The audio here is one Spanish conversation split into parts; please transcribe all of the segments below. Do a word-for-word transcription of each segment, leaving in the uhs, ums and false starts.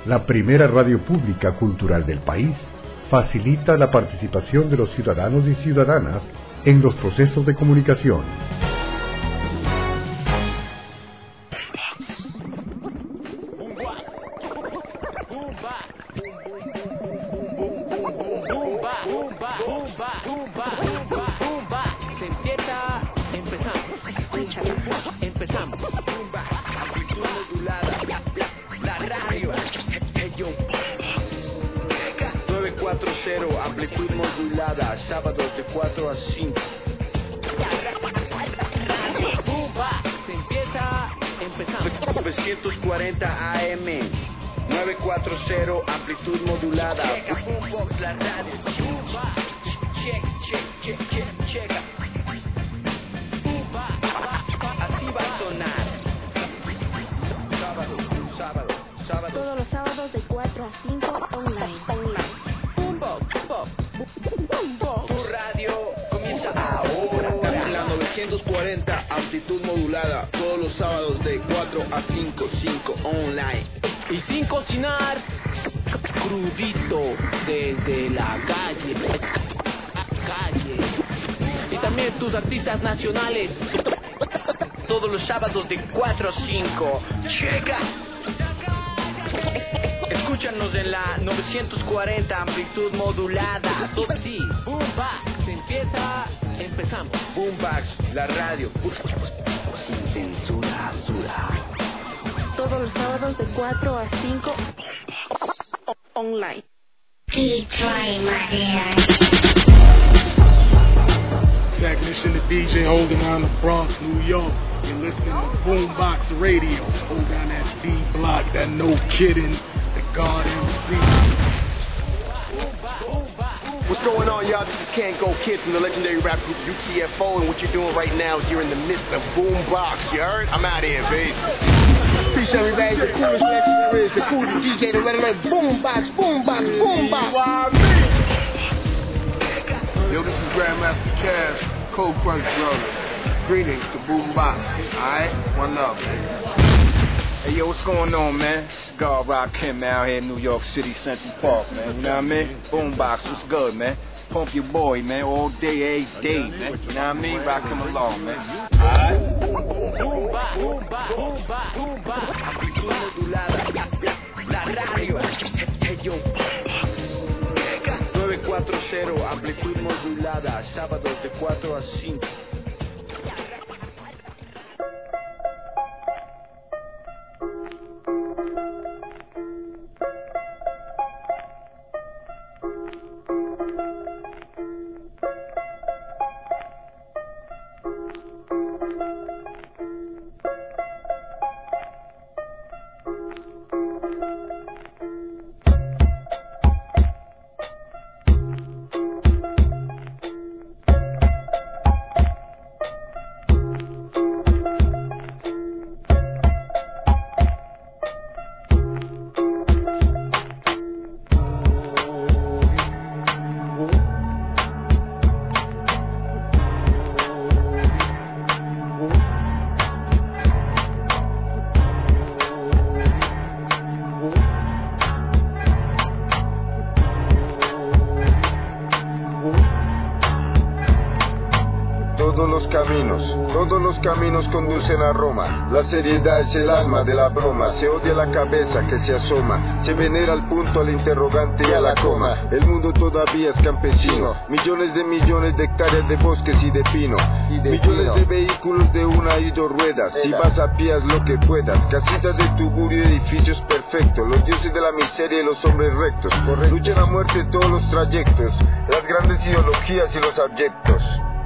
la primera radio pública cultural del país, facilita la participación de los ciudadanos y ciudadanas en los procesos de comunicación. Amplitud modulada, sábados de cuatro a cinco. Se empieza, empezamos. novecientos cuarenta A M, novecientos cuarenta, amplitud modulada. Boombox, la radio. Check, check, check, check, check. Así va a sonar. Sábado, sábado, sábado. Todos los sábados de cuatro a cinco online. online. Tu radio comienza ahora. La novecientos cuarenta, amplitud modulada, todos los sábados de cuatro a cinco, cinco online. Y sin cocinar, crudito desde la calle, calle. Y también tus artistas nacionales, todos los sábados de cuatro a cinco. Checa. Escúchanos en la novecientos cuarenta, amplitud modulada. Todo sí, Boombox, se empieza, empezamos. Boombox, la radio. Sin censura, sura. Todos los sábados de cuatro a cinco online. D-Train, my dear. Zach Mission, the D J holding down the Bronx, New York. You're listening to Boombox Radio. Hold down that D block, that no kidding. God M C. What's going on, y'all? This is Can't Go Kid from the legendary rap group U T F O, and what you're doing right now is you're in the midst of Boombox, you heard? I'm out of here, bass. Peace, everybody. The coolest legend there is, the coolest D J, the red alert. Boombox, Boombox, Boombox. Yo, this is Grandmaster Cass, Cold Crunch Brothers. Greetings to Boombox. Alright? One up, man. Hey, yo, what's going on, man? It's God Rock Kim out here in New York City, Central Park, man. You know what I mean? Boombox, what's good, man? Pump your boy, man, all day, every day, man. You know what I mean? Rock him along, man. Alright? Boombox, Boombox, Boombox, Boombox. Amplitud modulada, la radio. Hey, yo. novecientos cuarenta, amplitud modulada, sábados de cuatro a cinco. Todos los caminos conducen a Roma. La seriedad es el alma de la broma. Se odia la cabeza que se asoma. Se venera al punto, al interrogante y a la coma. El mundo todavía es campesino. Millones de millones de hectáreas de bosques y de pino. Y de millones pino. de vehículos de una y dos ruedas. Si vas a pie haz lo que puedas. Casitas de tugurio y edificios perfectos. Los dioses de la miseria y los hombres rectos. Luchan a muerte todos los trayectos. Las grandes ideologías y los abyectos.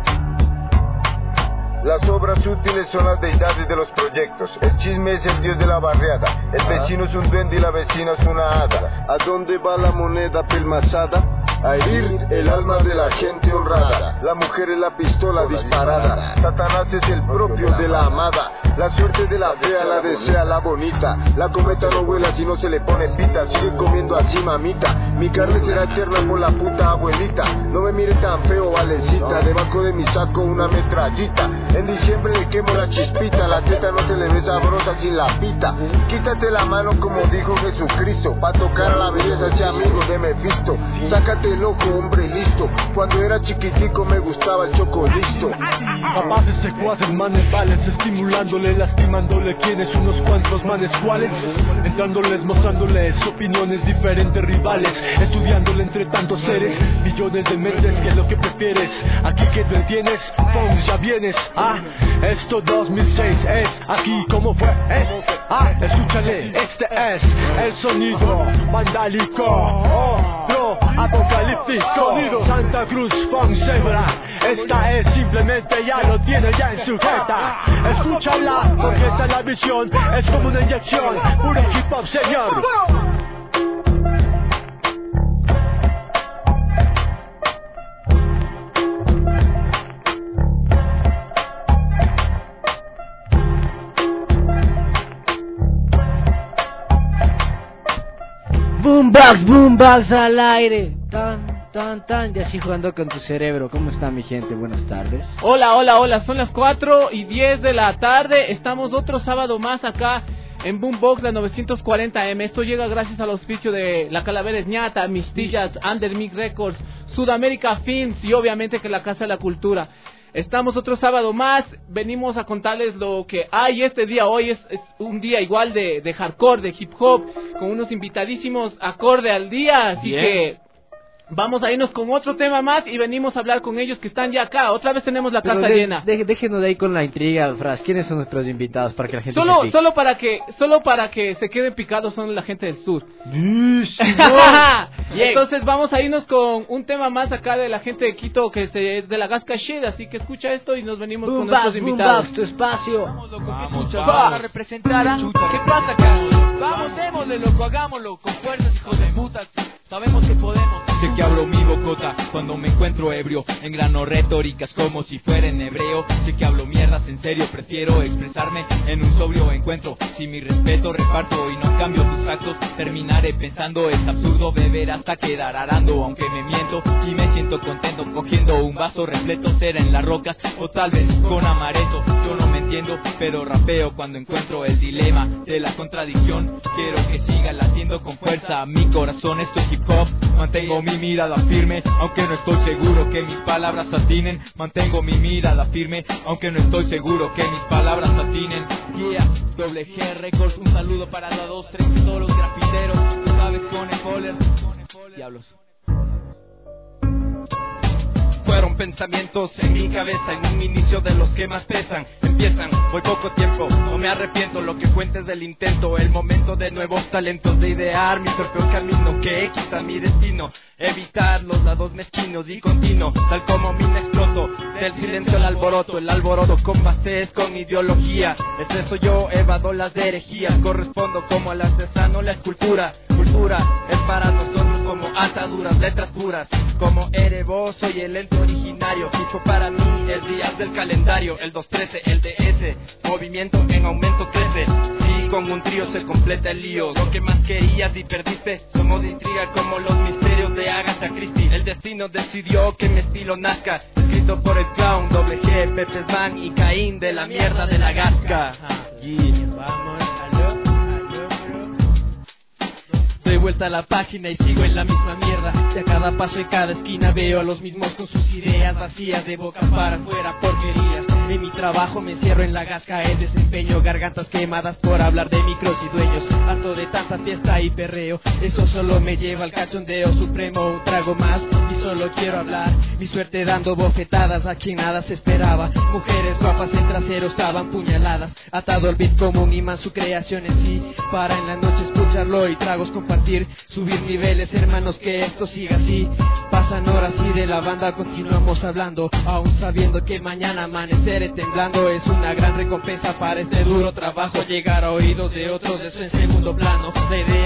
Las obras útiles son las deidades de los proyectos. El chisme es el dios de la barriada. El vecino es un duende y la vecina es una hada. ¿A dónde va la moneda pelmazada? a herir el alma de la gente honrada. La mujer es la pistola disparada, Satanás es el propio de la amada. La suerte de la fea la desea la bonita, la cometa no vuela si no se le pone pita. Sigue comiendo así mamita, mi carne será eterna por la puta abuelita. No me mire tan feo valecita, debajo de mi saco una metrallita. En diciembre le quemo la chispita, la teta no se le ve sabrosa sin la pita. Quítate la mano como dijo Jesucristo, pa' tocar a la belleza ese amigo de Mephisto. Sácate loco hombre listo, cuando era chiquitico me gustaba el chocolisto. Papaces, secuaces, manes, vales, estimulándole, lastimándole, quienes unos cuantos manes cuales, entrándoles, mostrándoles opiniones diferentes, rivales, estudiándole entre tantos seres, millones de mentes, que es lo que prefieres, aquí que te tienes, pum, ya vienes, ah, esto dos mil seis es, aquí como fue, eh, ah, escúchale, este es el sonido vandálico, oh, no, apocalíptico, Santa Cruz, Funk Zebra, esta es simplemente, ya lo tiene ya en su jeta, escúchala, porque esta es la visión, es como una inyección, puro hip hop, señor. Boombox, boombox al aire, tan, tan, tan, y así jugando con tu cerebro. ¿Cómo está mi gente? Buenas tardes. Hola, hola, hola, son las cuatro y diez de la tarde, estamos otro sábado más acá en Boombox, la novecientos cuarenta eme. Esto llega gracias al auspicio de La Calavera Ñata, Mistillas, Undermix Records, Sudamérica Films y obviamente que la Casa de la Cultura. Estamos otro sábado más, venimos a contarles lo que hay este día. Hoy es, es un día igual de, de hardcore, de hip hop, con unos invitadísimos acorde al día, así Bien. que vamos a irnos con otro tema más y venimos a hablar con ellos que están ya acá. Otra vez tenemos la Pero casa de, llena. De, déjenos de ahí con la intriga, Fras. ¿Quiénes son nuestros invitados para que la gente solo, se solo para que Solo para que se queden picados son la gente del sur. Entonces vamos a irnos con un tema más acá de la gente de Quito que se, es de la Gasca Shit. Así que escucha esto y nos venimos boom con nuestros boom invitados. Boom tu espacio. Vamos, loco, vamos, vamos. Para representar a... ¿Qué pasa acá? Vamos, démosle, loco, hagámoslo con fuerzas, hijos de putas. Sabemos que podemos. Sé que abro mi bocota cuando me encuentro ebrio, engrano retóricas como si fuera en hebreo. Sé que hablo mierdas en serio, prefiero expresarme en un sobrio encuentro. Si mi respeto reparto y no cambio tus actos, terminaré pensando es absurdo beber hasta quedar arando. Aunque me miento y me siento contento cogiendo un vaso repleto, será en las rocas o tal vez con amaretto. Yo no me entiendo, pero rapeo cuando encuentro el dilema de la contradicción. Quiero que siga latiendo con fuerza mi corazón, esto es hip hop. Mantengo mi mirada firme, aunque no estoy seguro que mis palabras atinen. Mantengo mi mirada firme, aunque no estoy seguro que mis palabras atinen. Yeah, doble G Records, un saludo para la dos tres y todos los grafiteros. Tú sabes, con el Poller. Diablos. Fueron pensamientos en mi cabeza en un inicio de los que más pesan. Empiezan, voy poco tiempo, no me arrepiento. Lo que cuentes del intento, el momento de nuevos talentos, de idear mi propio camino, que quizá mi destino. Evitar los lados mezquinos y continuo, tal como mi exploto. Del silencio al alboroto, el alboroto con bases, con ideología. Ese soy yo, evado las de herejías. Correspondo como al artesano la escultura. Cultura es para nosotros como ataduras, letras puras. Como Erebo, soy el ente originario. Fijo para mí el día del calendario, el dos trece, el D S. Movimiento en aumento crece. Sí, con un trío se completa el lío. Lo que más querías y perdiste, somos de intriga como los misterios de Agatha Christie. El destino decidió que mi estilo nazca, escrito por el clown, doble G, Pepe Svan y Caín de la mierda de la Gasca. Yeah. Vamos, aló, aló, bro. Doy vuelta a la página y sigo en la misma mierda. Y a cada paso y cada esquina veo a los mismos con sus ideas vacías, de boca para afuera, porquerías. En mi trabajo me encierro en la Gasca, el desempeño, gargantas quemadas por hablar de micros y dueños. Harto de tanta fiesta y perreo, eso solo me lleva al cachondeo supremo. Un trago más y solo quiero hablar, mi suerte dando bofetadas a quien nada se esperaba. Mujeres guapas en trasero estaban puñaladas, atado al beat como un imán su creación en sí. Para en la noche escucharlo y tragos compartir, subir niveles hermanos, que esto siga así. Pasan horas y de la banda continuamos hablando, aún sabiendo que mañana amaneceré temblando. Es una gran recompensa para este duro trabajo, llegar a oídos de otros, de eso en segundo plano. La idea, mis pensamientos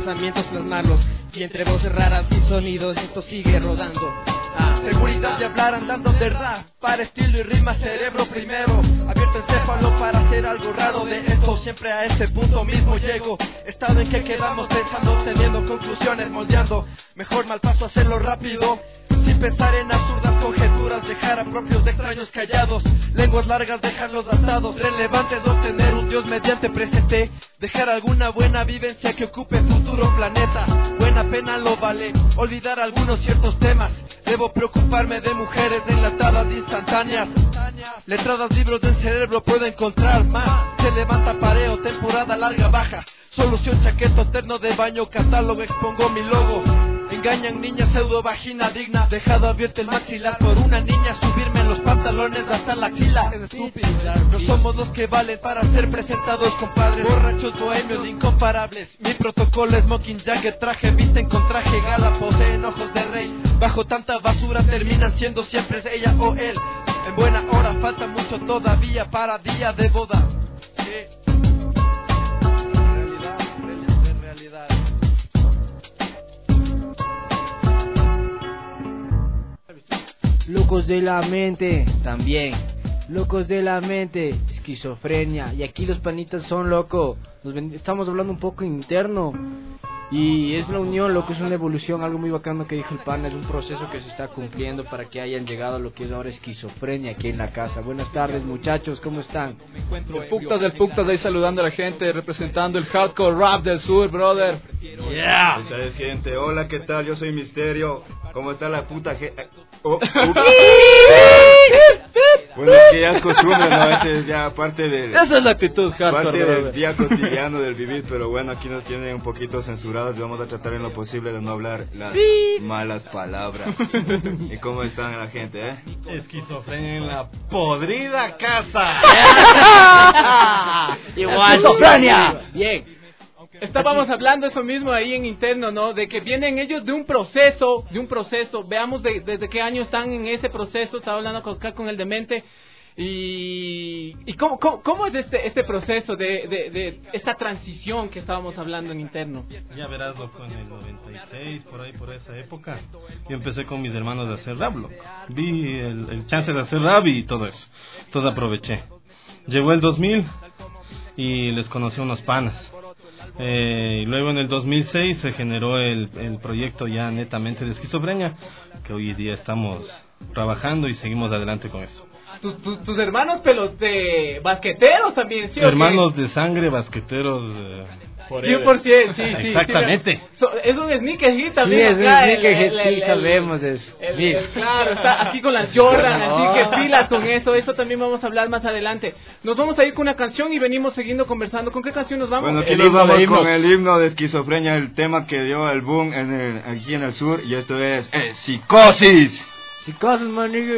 pensamientos plasmarlos, y entre voces raras y sonidos esto sigue rodando. Ah, seguridad de hablar andando de rap, para estilo y rima cerebro primero, abierto el céfalo para hacer algo raro de esto, siempre a este punto mismo llego, estado en que quedamos pensando, teniendo conclusiones, moldeando, mejor mal paso hacerlo rápido, sin pensar en absurdas conjeturas, dejar a propios de extraños callados, lenguas largas dejarlos atados, relevante de obtener un dios mediante presente, dejar alguna buena vivencia que ocupe futuro planeta, buena pena lo vale, olvidar algunos ciertos temas, debo preocuparme de mujeres enlatadas instantáneas, letradas, libros del cerebro puedo encontrar más, se levanta pareo, temporada larga baja, solución chaqueto terno de baño, catálogo expongo mi logo, engañan niñas pseudo vagina digna, dejado abierto el maxilar por una niña, subirme en los pantalones hasta la axila, no somos los que valen para ser presentados compadres, borrachos bohemios incomparables, mi protocolo es smoking jacket, traje visten con traje gala, poseen ojos de rey, bajo tanta basura terminan siendo siempre ella o él, en buena hora falta mucho todavía para día de boda. ¿Qué? Realidad, realidad, realidad. Locos de la mente, también. Locos de la mente, esquizofrenia. Y aquí los panitas son locos. Nos ven, estamos hablando un poco interno. Y es la unión, loco, es una evolución, algo muy bacano que dijo el pana. Es un proceso que se está cumpliendo para que hayan llegado a lo que es ahora esquizofrenia aquí en la casa. Buenas tardes, muchachos, ¿cómo están? El Puctas del Puctas ahí saludando a la gente, representando el hardcore rap del sur, brother. Yeah. Esa es, gente. Hola, ¿qué tal? Yo soy Misterio. ¿Cómo está la puta gente? Oh, bueno, es que ya es costumbre, ¿no? Ese es ya parte del... Esa es la actitud hardcore, parte del brother. día cotidiano del vivir, pero bueno, aquí nos tienen un poquito censurados y vamos a tratar en lo posible de no hablar las malas palabras. ¿Y cómo están la gente, eh? Esquizofrenia en la podrida casa. Igual, esquizofrenia. Bien. Estábamos hablando eso mismo ahí en interno, ¿no? De que vienen ellos de un proceso, de un proceso. Veamos de, desde qué año están en ese proceso. Estaba hablando con, acá con el demente. Y, y cómo, cómo, cómo es este, este proceso de, de, de esta transición que estábamos hablando en interno. Ya verás, loco, en el noventa y seis, por ahí, por esa época, yo empecé con mis hermanos a hacer rap, loco. Vi el, el chance de hacer rap y todo eso. Entonces aproveché. Llegó el dos mil y les conocí unos panas. Eh, y luego en el dos mil seis se generó el, el proyecto ya netamente de esquizofrenia, que hoy día estamos trabajando y seguimos adelante con eso. ¿Tus, tus, tus hermanos pelos de basqueteros también, sí? Hermanos okay. de sangre, basqueteros... Eh, cien por ciento, sí, sí. Exactamente. Sí, so, es un sneaker hit también. Sí, es un sneaker hit, sí, sabemos eso. El, el, el, claro, está aquí con las Jordan, así que pilas con eso. Esto también vamos a hablar más adelante. Nos vamos a ir con una canción y venimos siguiendo conversando. ¿Con qué canción nos vamos? Bueno, aquí nos vamos con el himno de esquizofrenia, el tema que dio el boom en el, aquí en el sur. Y esto es eh, Psicosis. Psicosis, manigo.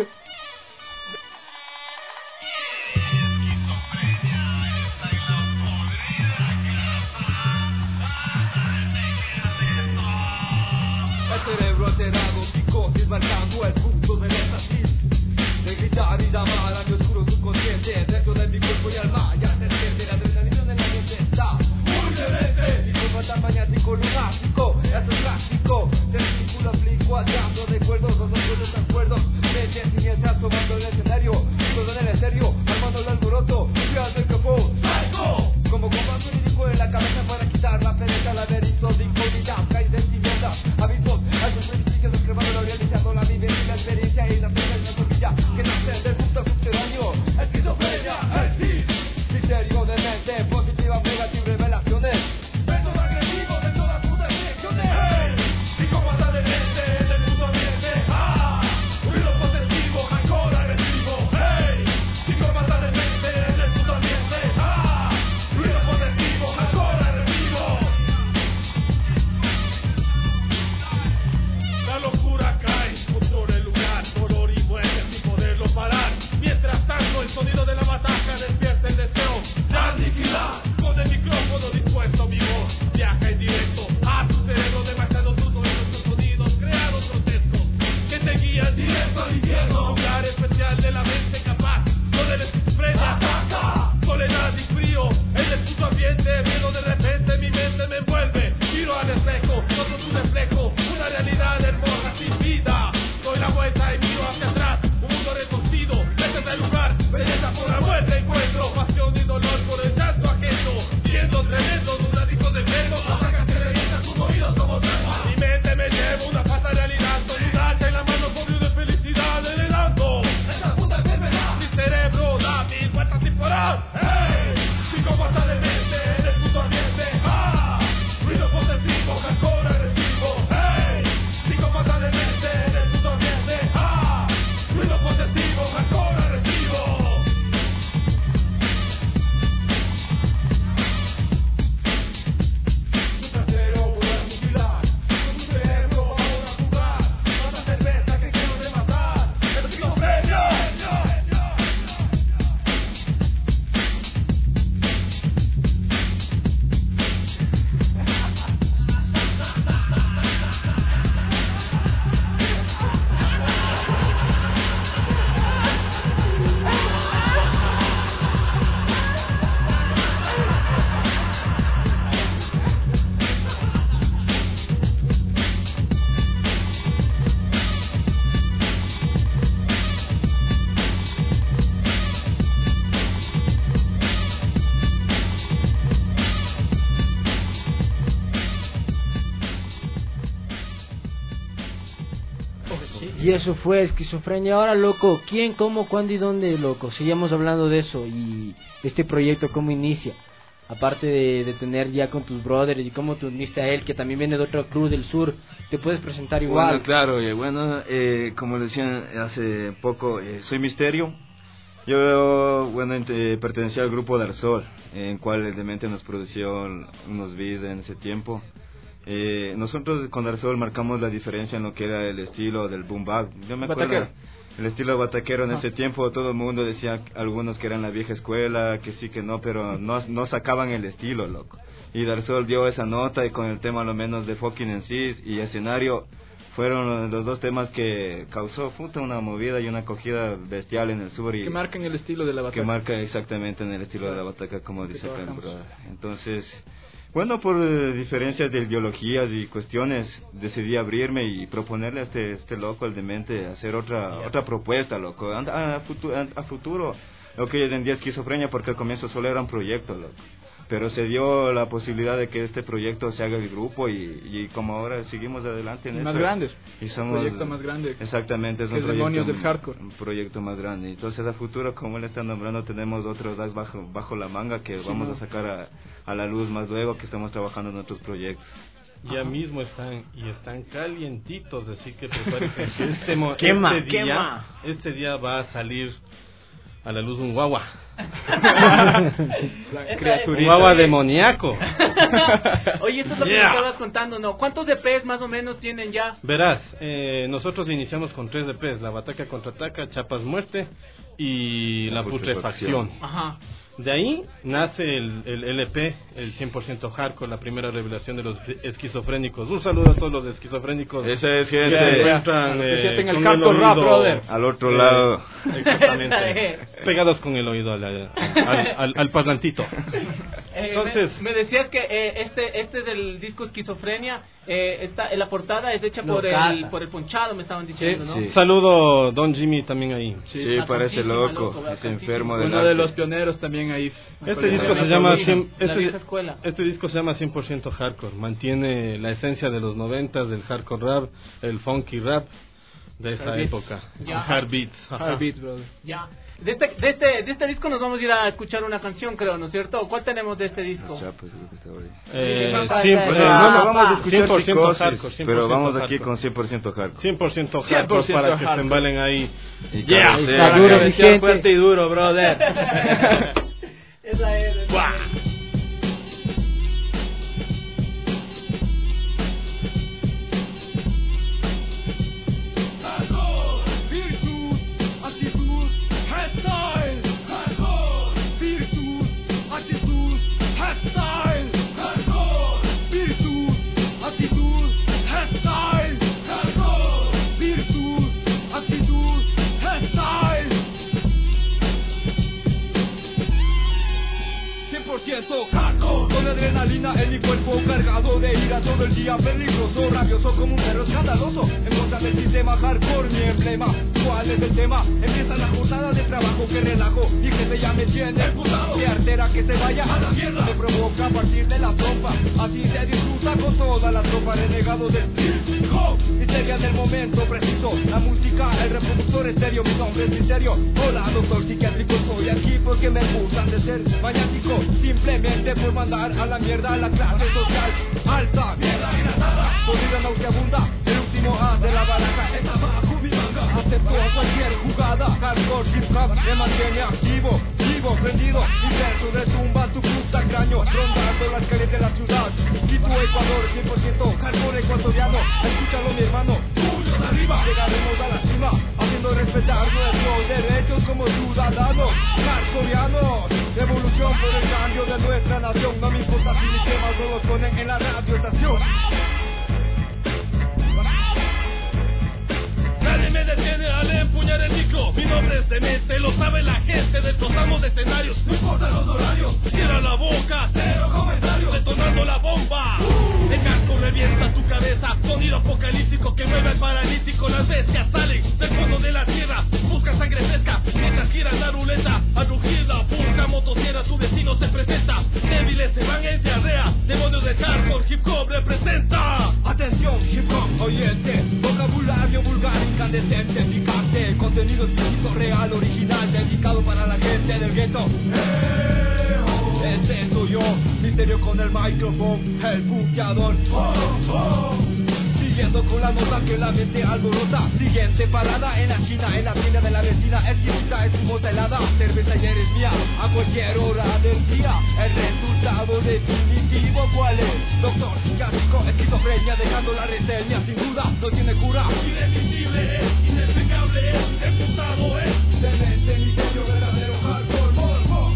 Cerebro alterado, psicosis marcando el punto del éxtasis de gritar y llamar a mi oscuro subconsciente dentro de mi cuerpo y alma ya se siente la adrenalina de la mente está muy diferente y como tan maniático lunático esto es clásico del círculo aplico hallando de acuerdos los acuerdos de acuerdos mente siniestra tomando el escenario todo en el estéreo armando el alboroto fíjate el capó ¡Psycho! Como comando lírico en la cabeza para quitar la pereza laberinto de incógnita caes de tiniebla abismos algo principios escribando realizando la vivencia la experiencia y la pena en la tortilla que nace del punto subterráneo esquizofrenia Sí, y eso fue Esquizofrenia. Ahora, loco, ¿quién, cómo, cuándo y dónde, loco? Sigamos hablando de eso y este proyecto, ¿cómo inicia? Aparte de, de tener ya con tus brothers y cómo te uniste a él, que también viene de otra crew del sur, ¿te puedes presentar igual? Bueno, claro, eh, bueno, eh, como decían hace poco, eh, soy Misterio. Yo, bueno, eh, pertenecía al grupo Darsol, en cual Demente nos produció unos beats en ese tiempo. Eh, nosotros con Darsol marcamos la diferencia en lo que era el estilo del boom bap. Yo me acuerdo, Bataquero. el estilo bataquero en Ah. ese tiempo, todo el mundo decía, algunos que eran la vieja escuela, que sí, que no, pero no, no sacaban el estilo, loco. Y Darsol dio esa nota y con el tema lo menos de Fucking M Cs y Escenario, fueron los dos temas que causó puta, una movida y una acogida bestial en el sur. Y que marcan el estilo de la bataca. Que marca exactamente en el estilo de la bataca, como Que dice acá el trabajamos. brother. Entonces, bueno, por eh, diferencias de ideologías y cuestiones, decidí abrirme y proponerle a este, este loco, el Demente, hacer otra otra propuesta, loco. A, a, a, futuro, a, a futuro, lo que hoy en día es Esquizofrenia, porque al comienzo solo era un proyecto, loco. Pero se dio la posibilidad de que este proyecto se haga el grupo y, y como ahora seguimos adelante en Y esto. más grandes. Y somos, Proyecto más grande. Exactamente, es que un es proyecto, Demonios del Hardcore. un proyecto más grande. Entonces a futuro, como él está nombrando, tenemos otros as bajo, bajo la manga que Sí, vamos no. a sacar a, a la luz más luego, que estamos trabajando en otros proyectos. Ya mismo están y están calientitos, así que prepárense. Este, mo- Quema, este día, quema. este día va a salir a la luz un guagua. Un guagua demoníaco. Oye, esto es lo que Yeah. me estabas contando, ¿no? ¿Cuántos D Ps más o menos tienen ya? Verás, eh, nosotros iniciamos con tres D Ps, la Bataca Contraataca, Chapas Muerte y la, La putrefacción. Putrefacción. Ajá. De ahí nace el, el L P, el cien por ciento hardcore, la primera revelación de los esquizofrénicos. Un saludo a todos los esquizofrénicos. Esa es gente. Que se encuentran, Se eh, sienten el con hardcore rap, oído, brother. Al otro eh, lado. Exactamente. Pegados con el oído al, al, al, al parlantito. Eh, Entonces- me, me decías que eh, este este del disco Esquizofrenia, eh, está, la portada es hecha Lo por el, casa. por el Ponchado, me estaban diciendo, ¿no? sí. Saludo Don Jimmy también ahí. Sí, Está parece cantísima, loco, loco, es cantísima. enfermo del Uno arte. de los pioneros también ahí. Este disco La se llama vieja- cien- la este, vieja escuela. este disco se llama cien por ciento hardcore. Mantiene la esencia de los noventas del hardcore rap, el funky rap de esa Hard beats. época. Ya. Hard beats. ajá. Hard Beats, brother. Ya. De este, de, este, de este disco nos vamos a ir a escuchar una canción, creo, ¿no es cierto? ¿Cuál tenemos de este disco? Chapas, creo que está ahí. Eh, Chapas, cien- eh, eh, Bueno, Ah, vamos a pa. escuchar cien por ciento psicosis, hardcore, cien por pero ciento vamos aquí hardcore. con cien por ciento hardcore. cien por ciento cien por hardcore ciento para que se hardcore. embalen ahí. Y Yeah. cabecea, Está duro, cabecea. mi gente. Fuerte y duro, brother. Esa es. esa es. Virtud, actitud, headstyle. Hardcore. Virtud, actitud, headstyle. Hardcore. Virtud, actitud, headstyle. Hardcore. Virtud, actitud, headstyle. cien por ciento hardcore, con adrenalina en mi cuerpo cargado de ira todo el día, peligroso, rabioso como un perro escandaloso, en contra del sistema hardcore, mi emblema. ¿Cuál es el tema? Empieza la jornada de trabajo que relajo y que se llame tiene de artera que se vaya a la mierda, me provoca a partir de la trompa, así se disfruta con toda la tropa renegado del hip hop, histeria del momento preciso, la música, el reproductor estéreo, mi nombre es misterio. Hola doctor psiquiátrico, estoy aquí porque me gustan de ser maniático, simplemente por mandar a la mierda a la clase social alta, mierda enlatada, sólida nauseabunda, el último A de la baraja, es abajo mi manga, acepto a cualquier jugada, hardcore hip hop me mantiene activo, vivo, prendido, inverso de tumba tu puta caño, rondando las calles de la ciudad, Quito, Ecuador, cien por ciento hardcore ecuatoriano, escúchalo mi hermano, puño de arriba, llegaremos a la cima, haciendo respetar nuestros derechos como ciudadanos, hardcoreanos, revolución por el cambio de nuestra nación, no me importa si mis temas no los ponen en la radio estación. Nadie me detiene al empuñar el micro. Mi nombre es Demente, lo sabe la gente. Destrozamos escenarios, no importa los horarios. Cierra la boca, cero comentarios. Detonando la bomba. El casco revienta tu cabeza. Sonido apocalíptico que mueve al paralítico. Las bestias salen del fondo de la tierra. Busca sangre fresca mientras giran la ruleta. Al rugir la busca motosierra, su destino se presenta. Débiles se van en diarrea. Demonios de hardcore, hip hop representa. Atención, hip hop oyente. Vocabulario vulgar, incandescente. decente, picante, contenido explícito, real, original, dedicado para la gente del gueto. Ese soy yo, misterio con el micrófono, el buqueador. Oh, oh. Siguiendo con la nota que la mente alborota. Siguiente parada en la esquina, en la tienda de la vecina. Esquinita es un bota helada, cerveza ya eres mía. A cualquier hora del día, el resultado definitivo ¿cuál es? Doctor psiquiátrico, esquizofrenia, dejando la reseña sin duda, no tiene cura. Irresistible es, inexplicable es, emputado es. Demente, misterio, verdadero hardcore, morbo.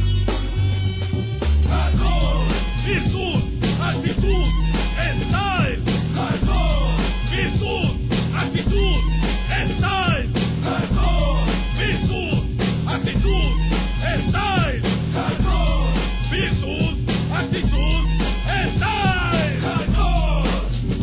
Hardcore, virtud, actitud, style. Hardcore, virtud, actitud, style. Hardcore, virtud, actitud, style. Hardcore, virtud, actitud, style. Hardcore.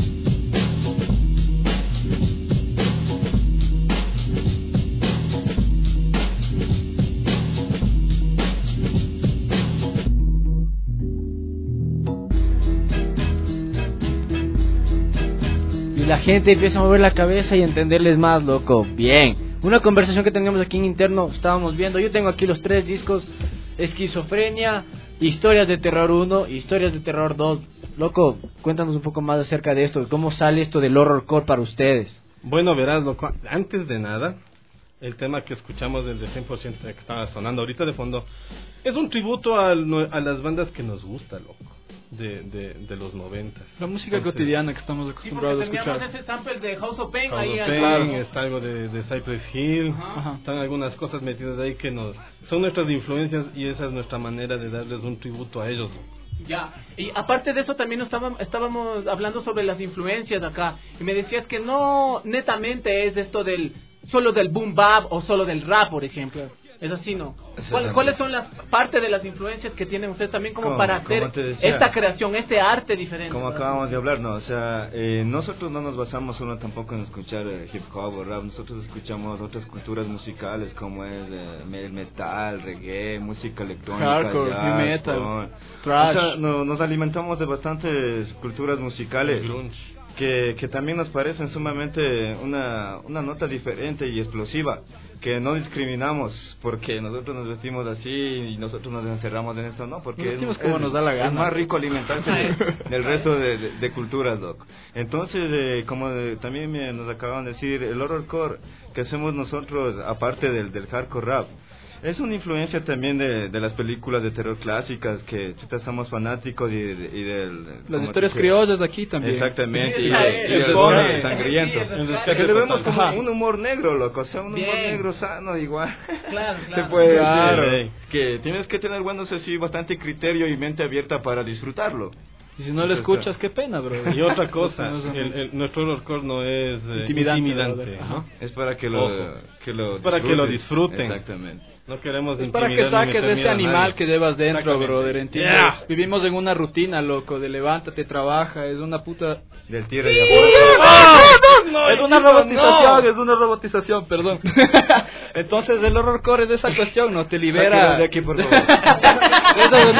La gente empieza a mover la cabeza y a entenderles más, loco. Bien. Una conversación que teníamos aquí en interno, estábamos viendo. Yo tengo aquí los tres discos: Esquizofrenia, Historias de Terror uno, Historias de Terror dos. Loco, cuéntanos un poco más acerca de esto. ¿Cómo sale esto del horrorcore para ustedes? Bueno, verás, loco, antes de nada, el tema que escuchamos del de cien por ciento que estaba sonando ahorita de fondo es un tributo al, a las bandas que nos gusta, loco. De, de, de los noventas. La música Entonces, cotidiana que estamos acostumbrados sí, a escuchar. Teníamos ese sample de House of Pain House ahí. Of Pain, claro. Está algo de, de Cypress Hill. Ajá. Están algunas cosas metidas ahí que nos son nuestras influencias y esa es nuestra manera de darles un tributo a ellos, ¿no? Ya, y aparte de eso también estábamos, estábamos hablando sobre las influencias acá. Y me decías que no netamente es esto del solo del boom bap o solo del rap, por ejemplo. Es así, ¿no? ¿Cuál, ¿Cuáles son las partes de las influencias que tienen ustedes también como, como para hacer decía, esta creación, este arte diferente? Como acabamos de hablar, ¿no? O sea, eh, nosotros no nos basamos solo tampoco en escuchar eh, hip hop o rap. Nosotros escuchamos otras culturas musicales como es eh, el metal, reggae, música electrónica, hardcore, jazz, metal, con, trash. O sea, no, nos alimentamos de bastantes culturas musicales. Que, que también nos parecen sumamente una, una nota diferente y explosiva, que no discriminamos porque nosotros nos vestimos así y nosotros nos encerramos en esto, no, porque es, es, como es, nos da la gana. Es más rico alimentarse de, del resto de, de, de culturas, loco. Entonces, eh, como de, también me, nos acaban de decir, el horrorcore que hacemos nosotros, aparte del, del hardcore rap, es una influencia también de, de las películas de terror clásicas que nosotros somos fanáticos y, de, y del... Las historias criollas de aquí también. Exactamente. Sí, y, sí, de, sí, y del sí, gore sí, sangriento. Sí, que le vemos como Ajá. un humor negro, loco. O sea, un humor Bien. negro sano igual. Claro, claro. Se puede claro. decir que tienes que tener, bueno, sí, bastante criterio y mente abierta para disfrutarlo. Y si no lo escuchas, qué pena, bro. Y otra cosa, el, el, nuestro horrorcore no es eh, intimidante, intimidante ¿no? Es para que lo, que lo es para que lo disfruten. Exactamente. No queremos es para que saques de ese animal que llevas dentro, brother, ¿entiendes? Yeah. Vivimos en una rutina, loco, de levántate, trabaja, es una puta... Del tierra y afuera. ¡Oh! No, no, es una robotización, no. es una robotización, perdón. Entonces el horrorcore es de esa cuestión, ¿no? Te libera... de aquí, por favor. Eso es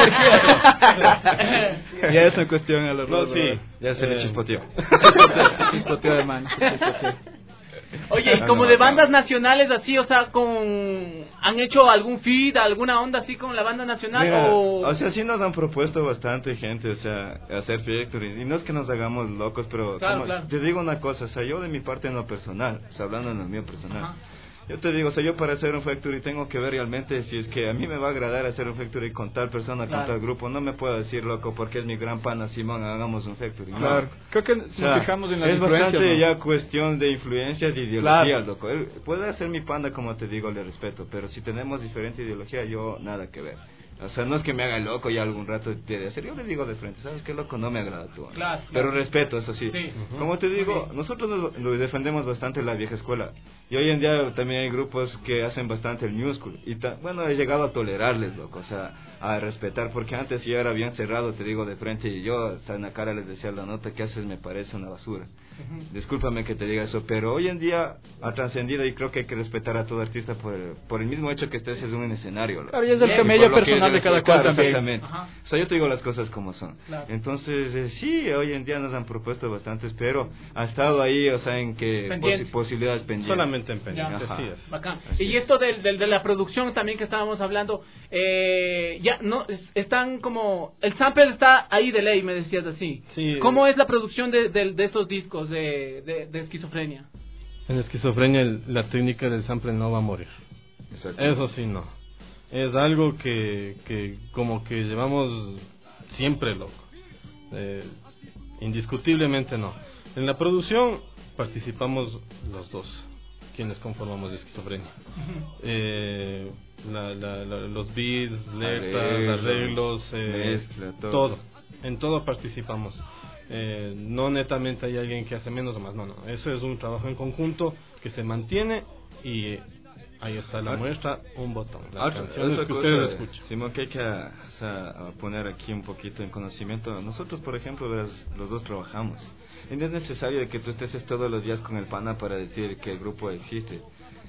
energía. Ya es en cuestión el horror. No, sí, ya se eh, le chispoteó. Chispoteó, hermano. Chispoteó. Oye, y como de bandas nacionales así, o sea, con ¿han hecho algún feed, alguna onda así con la banda nacional? Mira, o... o sea, sí nos han propuesto bastante gente, o sea, hacer factories. Y no es que nos hagamos locos, pero claro, como, claro. te digo una cosa, o sea, yo de mi parte en lo personal, o sea, hablando en lo mío personal, Ajá. yo te digo, o sea, yo para hacer un factory tengo que ver realmente si es que a mí me va a agradar hacer un factory con tal persona, claro. con tal grupo. No me puedo decir, loco, porque es mi gran pana Simón, hagamos un factory. Claro, no. creo que nos o sea, fijamos en las es influencias. Es bastante ¿no? ya cuestión de influencias y ideologías, claro. loco. Él puede ser mi pana, como te digo, le respeto, pero si tenemos diferente ideología, yo nada que ver. O sea, no es que me haga loco ya algún rato de hacer, yo le digo de frente, ¿sabes qué, loco? No me agrada tú. ¿no? Claro, Pero claro. respeto, eso sí. sí. Uh-huh. Como te digo, nosotros nos, nos defendemos bastante la vieja escuela. Y hoy en día también hay grupos que hacen bastante el new school. Y ta, bueno, he llegado a tolerarles, loco, o sea, a respetar. Porque antes yo era bien cerrado, te digo de frente, y yo, o sea, en la cara les decía, la nota que haces me parece una basura. Uh-huh. Discúlpame que te diga eso, pero hoy en día ha trascendido y creo que hay que respetar a todo artista por el, por el mismo hecho que estés en un escenario. Loco. Claro, y es el camello personal personal de cada cual claro, también. Exactamente. Ajá. O sea, yo te digo las cosas como son. Claro. Entonces, eh, sí, hoy en día nos han propuesto bastantes, pero ha estado ahí, o sea, en que Pendientes. posi- posibilidades pendientes. Solamente en pendientes, Ajá. así es. Bacán. Así Y es. esto del, del- de la producción también que estábamos hablando, eh, ya no es- están como el sample está ahí de ley, me decías así. Sí. ¿Cómo es la producción de, de, de estos discos de, de, de Esquizofrenia? En esquizofrenia el- la técnica del sample no va a morir. Exacto. Eso sí, no. Es algo que, que como que llevamos siempre, loco. Eh, indiscutiblemente no. En la producción participamos los dos, quienes conformamos Esquizofrenia. Eh, la, la, la- los beats, letras, Arreglos, arreglos, eh, mezcla, todo. todo. En todo participamos. Eh, no netamente hay alguien que hace menos o más, no, no. Eso es un trabajo en conjunto que se mantiene y eh, ahí está la muestra, un botón. Las Otra- canciones otra que cosa, ustedes escuchan. Simón, que hay que o sea, a poner aquí un poquito en conocimiento. Nosotros, por ejemplo, verás, los dos trabajamos. Y no es necesario de que tú estés todos los días con el pana para decir que el grupo existe.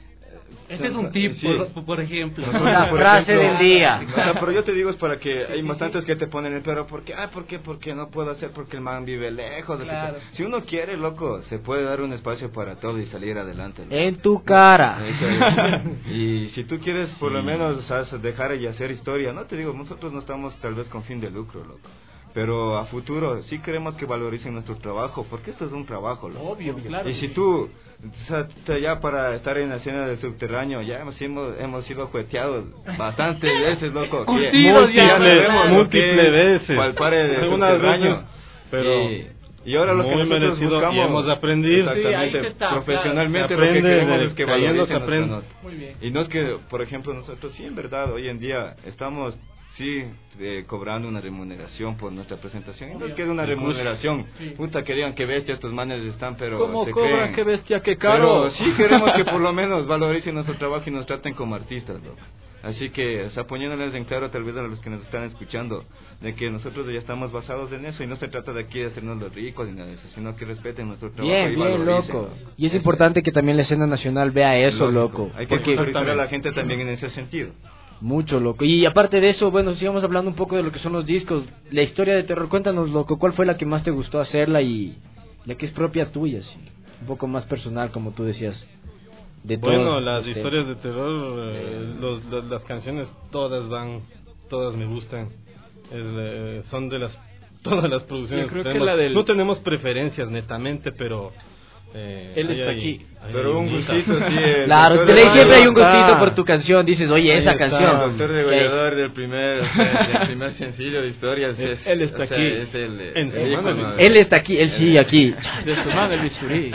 Este es un tip, Sí. por, por ejemplo. Nosotros, La por frase ejemplo, del día. O sea, pero yo te digo es para que hay bastantes que te ponen el pero, ¿por qué? Ah, ¿por qué? Porque no puedo hacer porque el man vive lejos. Claro. Si uno quiere, loco, se puede dar un espacio para todo y salir adelante. loco. En tu cara. Eso es. Y si tú quieres por lo menos ¿sabes? dejar y hacer historia, no te digo, nosotros no estamos tal vez con fin de lucro, loco. Pero a futuro sí queremos que valoricen nuestro trabajo, porque esto es un trabajo, loco. Obvio, claro. Y si tú, o sea, te- ya para estar en la escena del subterráneo, ya hemos, hemos, hemos sido jueteados bastantes veces, loco. que- Curtidos ya, Múltiple- sabemos lo múltiple que es veces. palpar el Algunas subterráneo. veces, pero y, y ahora lo que muy nosotros merecido, buscamos, y hemos aprendido. Sí, ahí exactamente, se está, profesionalmente claro. Se lo que aprende, queremos de es que cayendo valoricen se nuestra aprende. nota. Muy bien. Y no es que, por ejemplo, nosotros sí, en verdad, hoy en día estamos, sí, eh, cobrando una remuneración por nuestra presentación. Y no es que es una remuneración. Sí. Puta, que digan que bestia estos manes están, pero ¿Cómo se cobran? creen. Qué bestia, qué caro. Pero sí queremos que por lo menos valoricen nuestro trabajo y nos traten como artistas, loco. Así que, o sea, poniéndoles en claro tal vez a los que nos están escuchando, de que nosotros ya estamos basados en eso y no se trata de aquí de hacernos los ricos ni nada de eso, sino que respeten nuestro trabajo Bien, y bien, valoricen. loco. Y es importante que también la escena nacional vea eso, Lógico. loco. Hay que Porque valorizar a la gente también en ese sentido. mucho, loco. Y aparte de eso, bueno, sigamos hablando un poco de lo que son los discos. La historia de terror, cuéntanos, loco, ¿cuál fue la que más te gustó hacerla y la que es propia tuya, sí? Un poco más personal, como tú decías. De Bueno, todos las ustedes. historias de terror, eh, los, los- las canciones todas van, todas me gustan. Es, eh, son de las todas las producciones. Yo creo que tenemos. la del- No tenemos preferencias netamente, pero eh, Él ahí está hay- aquí. ahí Pero hay un mucha- gustito, sí. el Claro, doctor de ley de siempre hay un Goyador, gustito está. por tu canción. Dices, oye, Ahí esa está. el canción. doctor de Ok. Goyador del primer, o sea, del primer sencillo de historias. Es, Él está o sea, aquí. Es el, En el su ícono mano. de- Él está aquí, él sí, aquí. De su mano el bisturí.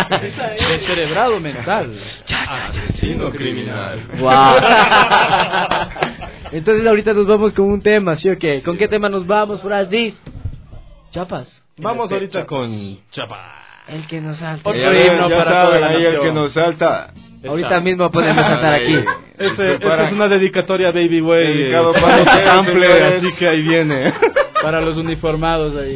Descerebrado mental. Asesino criminal. Wow. Entonces ahorita nos vamos con un tema, ¿sí o qué? ¿Con qué tema nos vamos, Francis? Chapas. Vamos ahorita con Chapa. El que nos salta. Otro Ya, himno ya para saben, toda la ahí el nación. que nos salta. Ahorita mismo ponemos a saltar aquí. Este, esta es una dedicatoria a Baby Way. Dedicado eh, para los ustedes, samplers, señores. así que ahí viene. Para los uniformados ahí.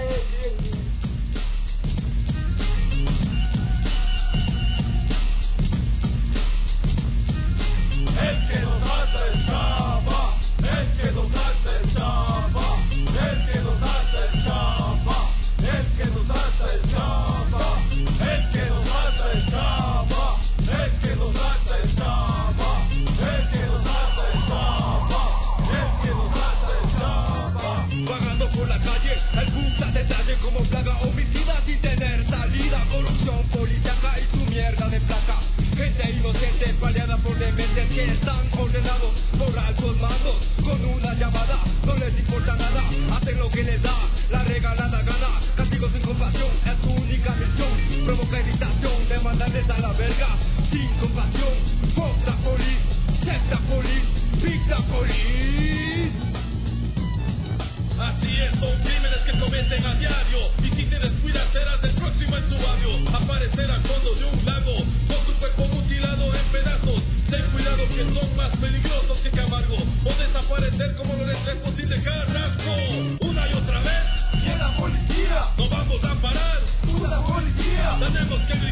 Vagando por la calle, el puta detalle como plaga homicida sin tener salida. Corrupción política y su mierda de placa. Gente inocente paliada por dementes que están ordenados por altos mandos. Con una llamada no les importa nada, hacen lo que les da la regalada gana. Castigo sin compasión es su única misión. Provoca irritación de mandarles a la verga sin compasión. Fuck the police, set the police, beat the police. Así es, son crímenes que cometen a diario. Y si te descuidas serás el próximo en tu barrio. Aparecer al fondo de un lago con tu cuerpo mutilado en pedazos. Ten cuidado que son más peligrosos que Camargo. O desaparecer como los reflejos sin dejar rastro. Una y otra vez. ¡Y la policía! ¡No vamos a parar! ¡Una policía! Tenemos que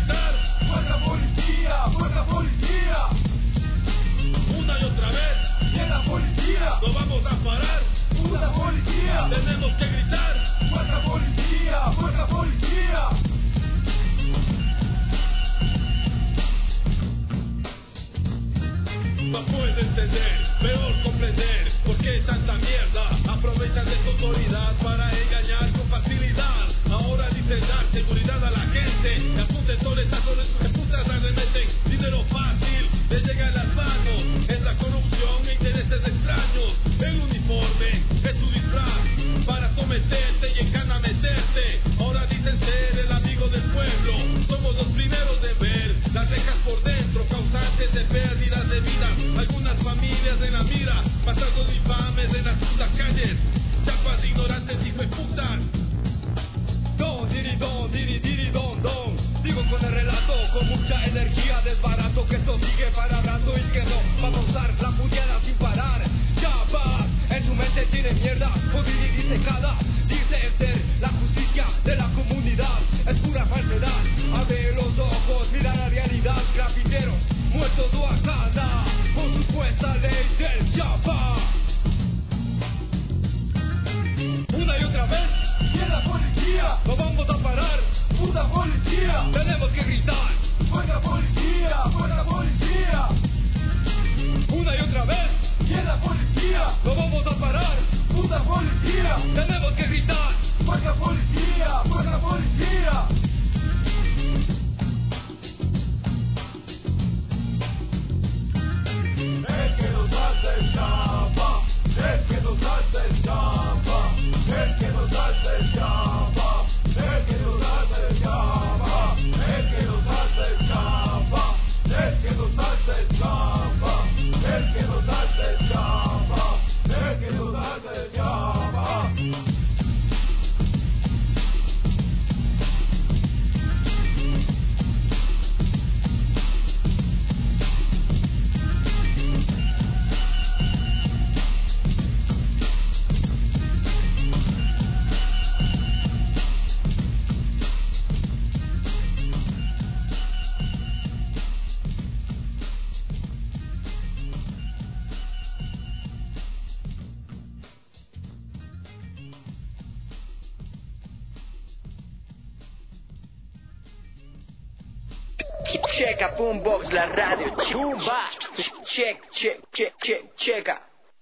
Checa, Boombox, la radio. Boombox. Check, check, check, check, checa.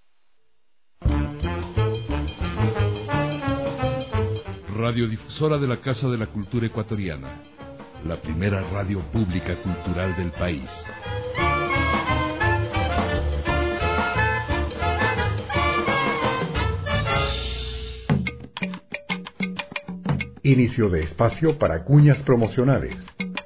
Radiodifusora de la Casa de la Cultura Ecuatoriana, la primera radio pública cultural del país. Inicio de espacio para cuñas promocionales.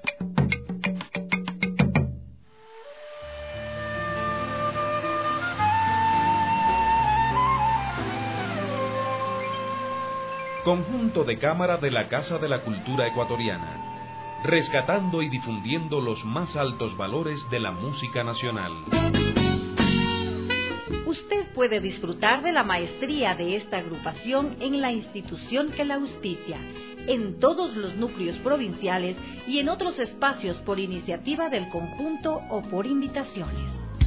Conjunto de cámara de la Casa de la Cultura Ecuatoriana, rescatando y difundiendo los más altos valores de la música nacional. Usted puede disfrutar de la maestría de esta agrupación en la institución que la auspicia, en todos los núcleos provinciales y en otros espacios por iniciativa del conjunto o por invitaciones.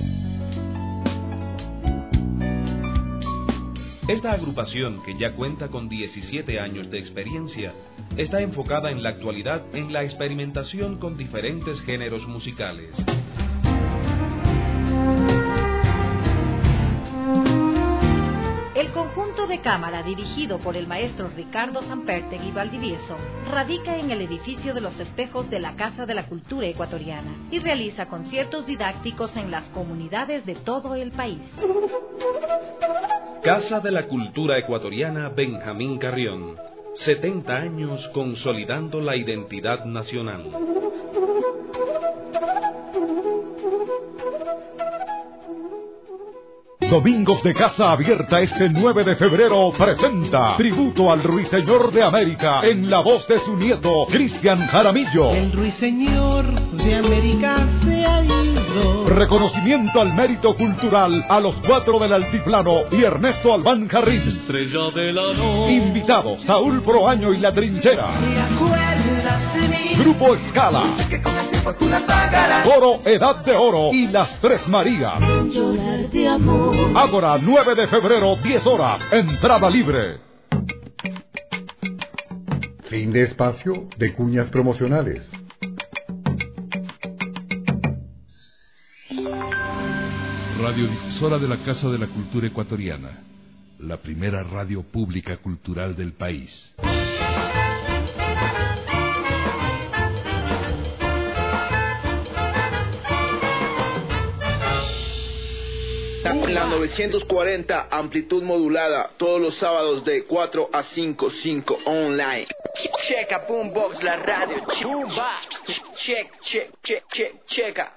Esta agrupación, que ya cuenta con diecisiete años de experiencia, está enfocada en la actualidad en la experimentación con diferentes géneros musicales. El conjunto de cámara, dirigido por el maestro Ricardo Sampertegui Valdivieso, radica en el edificio de los espejos de la Casa de la Cultura Ecuatoriana y realiza conciertos didácticos en las comunidades de todo el país. Casa de la Cultura Ecuatoriana Benjamín Carrión, setenta años consolidando la identidad nacional. Domingos de Casa Abierta este nueve de febrero presenta Tributo al Ruiseñor de América en la voz de su nieto, Cristian Jaramillo. El Ruiseñor de América se ha ido. Reconocimiento al mérito cultural a los cuatro del Altiplano y Ernesto Albán Jarrín. Estrella de la noche. Invitados, Saúl Proaño y La Trinchera. Grupo Escala. Coro Edad de Oro y Las Tres Marías. Llorar de amor. Ágora, nueve de febrero, diez horas, entrada libre. Fin de espacio de cuñas promocionales. Radiodifusora de la Casa de la Cultura Ecuatoriana, la primera radio pública cultural del país. La novecientos cuarenta, amplitud modulada, todos los sábados de cuatro a cinco, cinco online. Checa, Boombox, la radio. Boombox. Check, check, check, check, checa.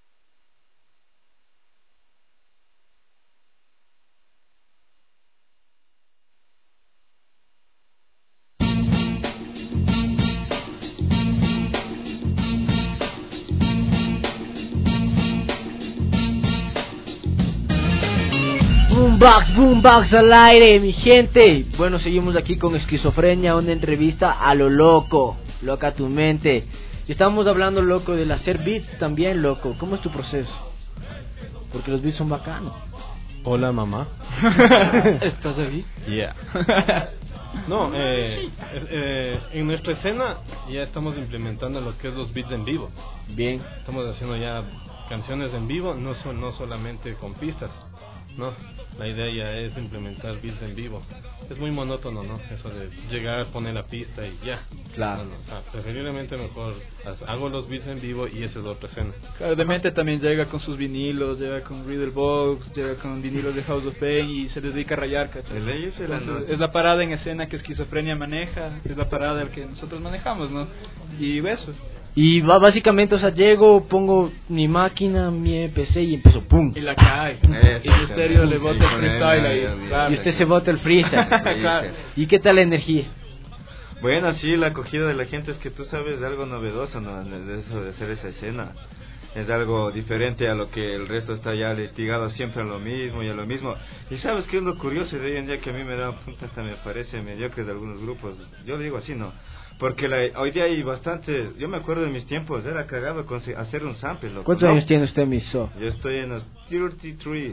Boombox, Boombox al aire, mi gente. Bueno, seguimos aquí con Esquizofrenia, una entrevista a lo loco, loca tu mente. Y estamos hablando, loco, del hacer beats también, loco. ¿Cómo es tu proceso? Porque los beats son bacanos. Hola, mamá. ¿Estás ahí? Yeah. No, eh, eh, en nuestra escena ya estamos implementando lo que es los beats en vivo. Bien. Estamos haciendo ya canciones en vivo, no son no solamente con pistas. No, la idea ya es implementar beats en vivo. Es muy monótono, ¿no? Eso de llegar, poner la pista y ya. Claro. No, no, o sea, preferiblemente mejor hago los beats en vivo y esa es la otra escena. Claro, de mente también llega con sus vinilos, llega con Riddle Box, llega con vinilos de House of Pain y se dedica a rayar, ¿cachai? Entonces, es la parada en escena que Esquizofrenia maneja, es la parada que nosotros manejamos, ¿no? Y eso. Y va, básicamente, o sea, llego, pongo mi máquina, mi P C y empiezo, pum. Y la cae. Eso, y el estéreo le bota el freestyle ahí. Claro. Y usted se bota el freestyle. Claro. ¿Y qué tal la energía? Bueno, sí, la acogida de la gente es que tú sabes de algo novedoso, ¿no? De eso de hacer esa escena. Es algo diferente a lo que el resto está ya litigado siempre a lo mismo y a lo mismo. Y sabes que es lo curioso de hoy en día que a mí me da punta, hasta me parece mediocre de algunos grupos. Yo lo digo así, ¿no? Porque la, hoy día hay bastante. Yo me acuerdo de mis tiempos, era cagado con hacer un sample, loco. ¿Cuántos ¿no? años tiene usted, miso? Yo estoy en los treinta y tres.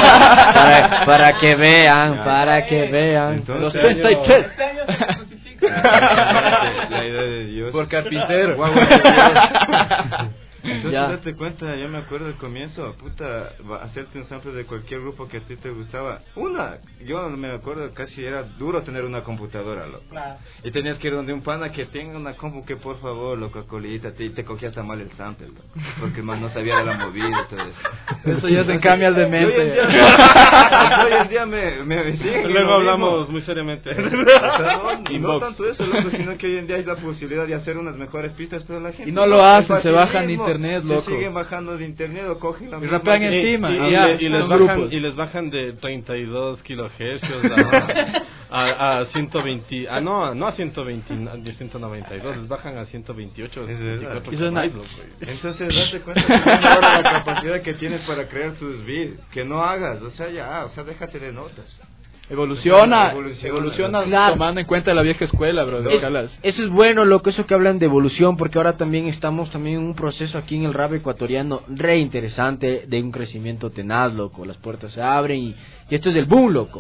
para, para que vean, ya. para que vean. Entonces, los treinta y tres. La idea de Dios. Por carpintero. Guau, guau, guau. Entonces, Ya. date cuenta, yo me acuerdo al comienzo, puta, va- hacerte un sample de cualquier grupo que a ti te gustaba. Una, yo me acuerdo, casi era duro tener una computadora, loco. Claro. Y tenías que ir donde un pana que tenga una compu que por favor, loco, colita, te, te cogía hasta mal el sample, loco, porque el man no sabía de la movida y todo eso. Eso ya se encambia al demente. Hoy en día, hoy en día me, me, me siguen Luego lo hablamos mismo. muy seriamente. O sea, no, no Inbox. tanto eso, loco, sino que hoy en día hay la posibilidad de hacer unas mejores pistas, pero la gente Y no lo hacen, el se bajan de facilismo, internet, se loco. siguen bajando de internet o cogen la Y misma rapean máquina. encima. Y, Ah, y ya, le- y les son bajan, grupos. y les bajan de treinta y dos kilohercios a, a, a ciento veinte, ah no, no a ciento veinte, a ciento noventa y dos, les bajan a ciento veintiocho, Es verdad. veinticuatro Eso es kilobytes, nice. loco. Entonces date cuenta que tienes ahora la capacidad que tienes para crear tus beats, que no hagas, o sea ya, o sea déjate de notas. Evoluciona, Evoluciona. evoluciona, Claro. tomando en cuenta la vieja escuela, bro. de Es- Calas. eso es bueno, loco, eso que hablan de evolución, porque ahora también estamos también en un proceso aquí en el rap ecuatoriano re interesante de un crecimiento tenaz, loco. Las puertas se abren y, y esto es del boom, loco.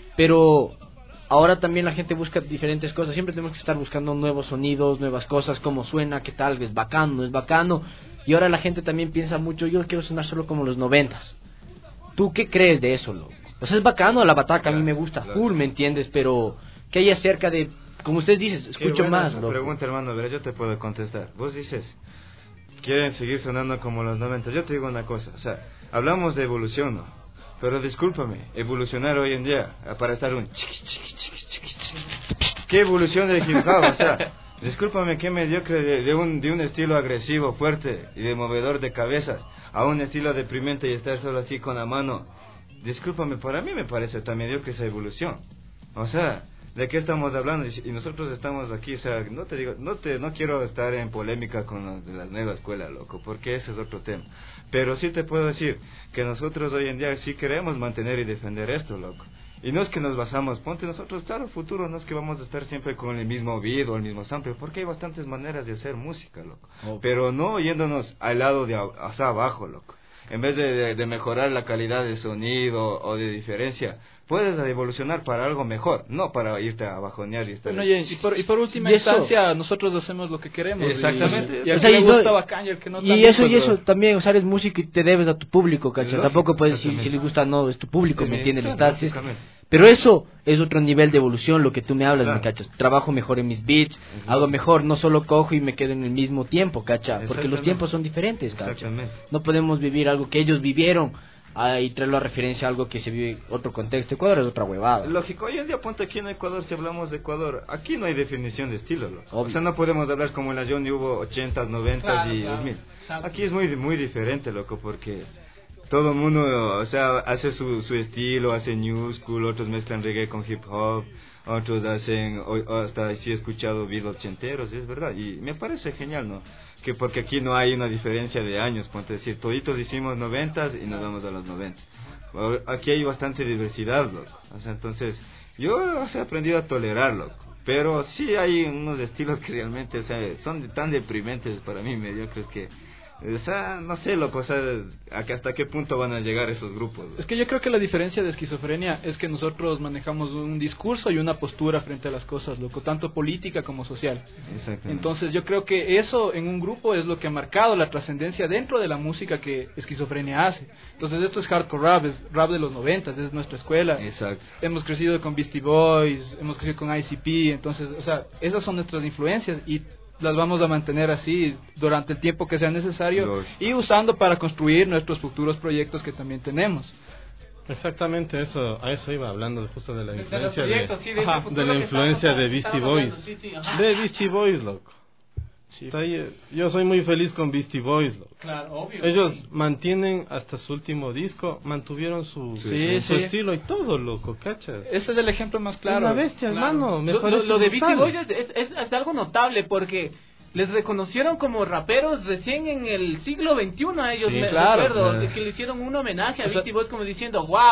Pero ahora también la gente busca diferentes cosas. Siempre tenemos que estar buscando nuevos sonidos, nuevas cosas, cómo suena, qué tal, es bacano, no es bacano. Y ahora la gente también piensa mucho, yo quiero sonar solo como los noventas. ¿Tú qué crees de eso, loco? O sea, es bacano la bataca, a mí me gusta full, ¿me entiendes? Pero, ¿qué hay acerca de, como ustedes dicen, Qué escucho buena más, esa loco? pregunta, hermano, verás, yo te puedo contestar. Vos dices, quieren seguir sonando como los noventa. Yo te digo una cosa, o sea, hablamos de evolución, ¿no? Pero discúlpame, evolucionar hoy en día para estar un chiqui, chiqui, chiqui, chiqui, chiqui. ¿Qué evolución de hip hop? O sea, discúlpame, qué mediocre de, de un de un estilo agresivo, fuerte y de movedor de cabezas a un estilo deprimente y estar solo así con la mano. Discúlpame, para mí me parece tan mediocre esa evolución. O sea, ¿de qué estamos hablando? Y, y nosotros estamos aquí, o sea, no te digo, no te no quiero estar en polémica con los de la nueva escuela, loco, porque ese es otro tema. Pero sí te puedo decir que nosotros hoy en día sí queremos mantener y defender esto, loco. Y no es que nos basamos, ponte nosotros, claro, futuro, no es que vamos a estar siempre con el mismo beat o el mismo sample, porque hay bastantes maneras de hacer música, loco. Oh. Pero no yéndonos al lado de a- hacia abajo, loco. En vez de, de, de mejorar la calidad de sonido o de diferencia, puedes evolucionar para algo mejor, no para irte a bajonear y estar... Bueno, y, y por, y por última Y eso- instancia, nosotros hacemos lo que queremos. y- Exactamente. Y, y O al sea, que y le no- gusta bacán y al que no Y también, eso, y pues, eso bro. también, o sea, eres músico y te debes a tu público, ¿cachai? Lógico, Tampoco puedes decir exactamente. si le gusta no, es tu público, ¿me entiendes? Claro, Estás- es- lógicamente. Pero eso es otro nivel de evolución, lo que tú me hablas, Claro. ¿me cachas? Trabajo mejor en mis beats, hago mejor, no solo cojo y me quedo en el mismo tiempo, ¿cacha? Porque los Exactamente. tiempos son diferentes, ¿cacha? Exactamente. No podemos vivir algo que ellos vivieron ah, y traerlo a referencia a algo que se vive otro contexto. Ecuador es otra huevada. Lógico, hoy en día ponte aquí en Ecuador, si hablamos de Ecuador, aquí no hay definición de estilo, loco. O Obvio. sea, no podemos hablar como en la Johnny hubo ochentas, noventas Claro, y claro. dos mil. Exacto. Aquí es muy muy diferente, loco, porque todo el mundo, o sea, hace su, su estilo, hace new school, otros mezclan reggae con hip hop, otros hacen, o, o hasta sí he escuchado beats ochenteros, es verdad, y me parece genial, ¿no? Que porque aquí no hay una diferencia de años, ponte decir, toditos hicimos noventas y nos vamos a los noventas. Aquí hay bastante diversidad, loco, o sea, entonces, yo o sea, he aprendido a tolerar, loco. Pero sí hay unos estilos que realmente, o sea, son de- tan deprimentes para mí, mediocres, que, o sea, no sé, loco, o sea, ¿a qué- hasta qué punto van a llegar esos grupos, loco? Es que yo creo que la diferencia de esquizofrenia es que nosotros manejamos un discurso y una postura frente a las cosas, loco, tanto política como social. Exactamente. Entonces yo creo que eso en un grupo es lo que ha marcado la trascendencia dentro de la música que esquizofrenia hace. Entonces esto es hardcore rap, es rap de los noventas, es nuestra escuela. Exacto. Hemos crecido con Beastie Boys, hemos crecido con I C P, entonces, o sea, esas son nuestras influencias y las vamos a mantener así durante el tiempo que sea necesario Lógico. y usando para construir nuestros futuros proyectos que también tenemos. Exactamente, eso, a eso iba hablando justo de la De- de influencia los de, proyectos, sí, de ese ajá, futuro de la que influencia estábamos- de Beastie estábamos Boys, hablando, sí, sí, ajá. de Beastie Boys, loco. Está ahí, eh, yo soy muy feliz con Beastie Boys, loco. Claro, obvio. Ellos mantienen hasta su último disco, mantuvieron su, Sí, su sí. estilo y todo, loco, ¿cachas? Ese es el ejemplo más claro. Una bestia, hermano, me Lo, parece lo- lo de brutal. Beastie Boys es, es- es algo notable porque les reconocieron como raperos recién en el siglo veintiuno a ellos, Sí, me claro. recuerdo, Eh. que le hicieron un homenaje a O sea- Beastie Boys como diciendo, wow,